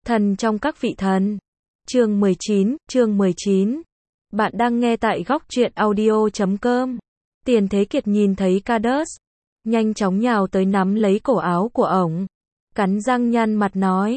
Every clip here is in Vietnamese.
Thần trong các vị thần. Chương 19. Bạn đang nghe tại góc truyện audio.com. Tiền Thế Kiệt nhìn thấy Carlos, nhanh chóng nhào tới nắm lấy cổ áo của ổng, cắn răng nhăn mặt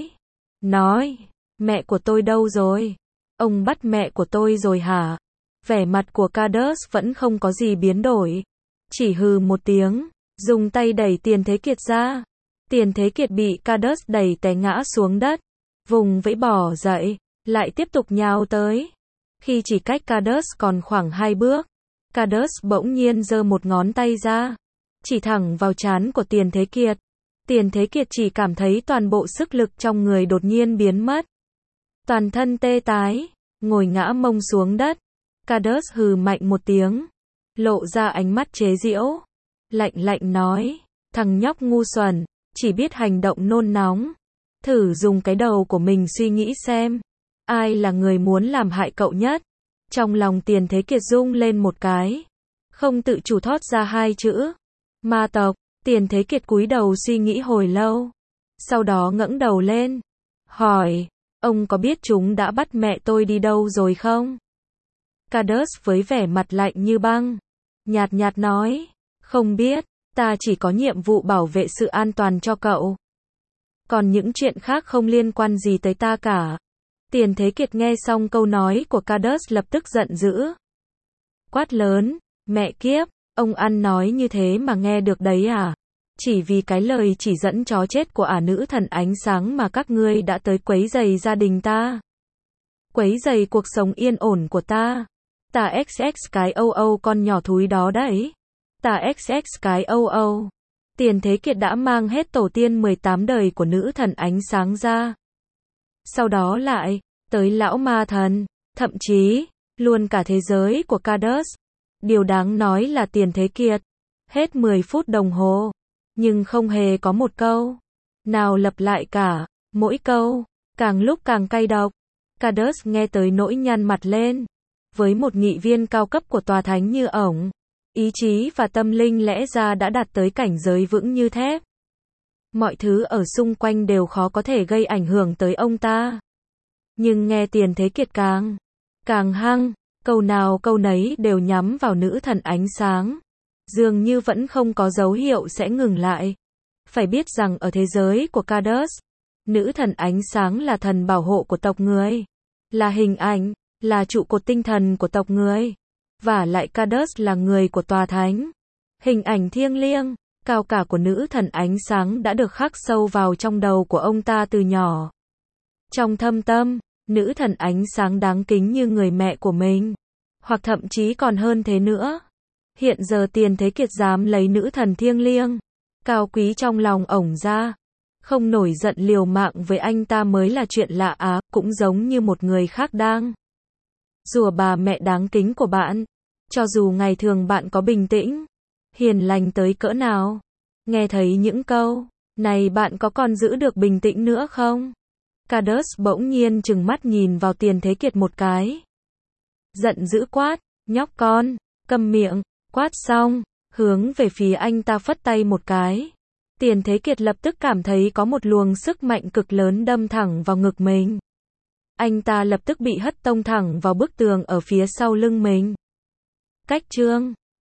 nói, mẹ của tôi đâu rồi? Ông bắt mẹ của tôi rồi hả? Vẻ mặt của Carlos vẫn không có gì biến đổi, chỉ hừ một tiếng, dùng tay đẩy Tiền Thế Kiệt ra. Tiền Thế Kiệt bị Carlos đẩy té ngã xuống đất, vùng vẫy bỏ dậy, lại tiếp tục nhào tới. Khi chỉ cách Carlos còn khoảng 2 bước, Carlos bỗng nhiên giơ một ngón tay ra, chỉ thẳng vào trán của Tiền Thế Kiệt. Tiền Thế Kiệt chỉ cảm thấy toàn bộ sức lực trong người đột nhiên biến mất. Toàn thân tê tái, ngồi ngã mông xuống đất. Carlos hừ mạnh một tiếng, lộ ra ánh mắt chế giễu, lạnh nói, thằng nhóc ngu xuẩn, chỉ biết hành động nôn nóng. Thử dùng cái đầu của mình suy nghĩ xem, ai là người muốn làm hại cậu nhất? Trong lòng Tiền Thế Kiệt rung lên một cái, không tự chủ thốt ra hai chữ, ma tộc. Tiền Thế Kiệt cúi đầu suy nghĩ hồi lâu, sau đó ngẩng đầu lên, hỏi, ông có biết chúng đã bắt mẹ tôi đi đâu rồi không? Carlos với vẻ mặt lạnh như băng, nhạt nói, không biết, ta chỉ có nhiệm vụ bảo vệ sự an toàn cho cậu. Còn những chuyện khác không liên quan gì tới ta cả. Tiền Thế Kiệt nghe xong câu nói của Carlos lập tức giận dữ, quát lớn, mẹ kiếp, ông ăn nói như thế mà nghe được đấy à? Chỉ vì cái lời chỉ dẫn chó chết của nữ thần ánh sáng mà các ngươi đã tới quấy rầy gia đình ta, quấy rầy cuộc sống yên ổn của ta. Ta XX cái âu con nhỏ thúi đó đấy. Ta XX cái âu. Tiền Thế Kiệt đã mang hết tổ tiên 18 đời của nữ thần ánh sáng ra. Sau đó lại tới lão ma thần, thậm chí luôn cả thế giới của Carlos. Điều đáng nói là Tiền Thế Kiệt hết 10 phút đồng hồ, nhưng không hề có một câu nào lặp lại cả, mỗi câu càng lúc càng cay độc. Carlos nghe tới nỗi nhăn mặt lên. Với một nghị viên cao cấp của tòa thánh như ổng, ý chí và tâm linh lẽ ra đã đạt tới cảnh giới vững như thép. Mọi thứ ở xung quanh đều khó có thể gây ảnh hưởng tới ông ta. Nhưng nghe Tiền Thế Kiệt càng hăng, câu nào câu nấy đều nhắm vào nữ thần ánh sáng, dường như vẫn không có dấu hiệu sẽ ngừng lại. Phải biết rằng ở thế giới của Carlos, nữ thần ánh sáng là thần bảo hộ của tộc người, là hình ảnh, là trụ cột tinh thần của tộc người. Và lại Carlos là người của tòa thánh. Hình ảnh thiêng liêng, cao cả của nữ thần ánh sáng đã được khắc sâu vào trong đầu của ông ta từ nhỏ. Trong thâm tâm, nữ thần ánh sáng đáng kính như người mẹ của mình, hoặc thậm chí còn hơn thế nữa. Hiện giờ Tiền Thế Kiệt dám lấy nữ thần thiêng liêng, cao quý trong lòng ổng ra, không nổi giận liều mạng với anh ta mới là chuyện lạ á, cũng giống như một người khác đang rủa bà mẹ đáng kính của bạn. Cho dù ngày thường bạn có bình tĩnh, hiền lành tới cỡ nào, nghe thấy những câu này bạn có còn giữ được bình tĩnh nữa không? Carlos bỗng nhiên trừng mắt nhìn vào Tiền Thế Kiệt một cái, giận dữ quát, nhóc con, câm miệng. Quát xong, hướng về phía anh ta phất tay một cái. Tiền Thế Kiệt lập tức cảm thấy có một luồng sức mạnh cực lớn đâm thẳng vào ngực mình. Anh ta lập tức bị hất tông thẳng vào bức tường ở phía sau lưng mình. Cách chương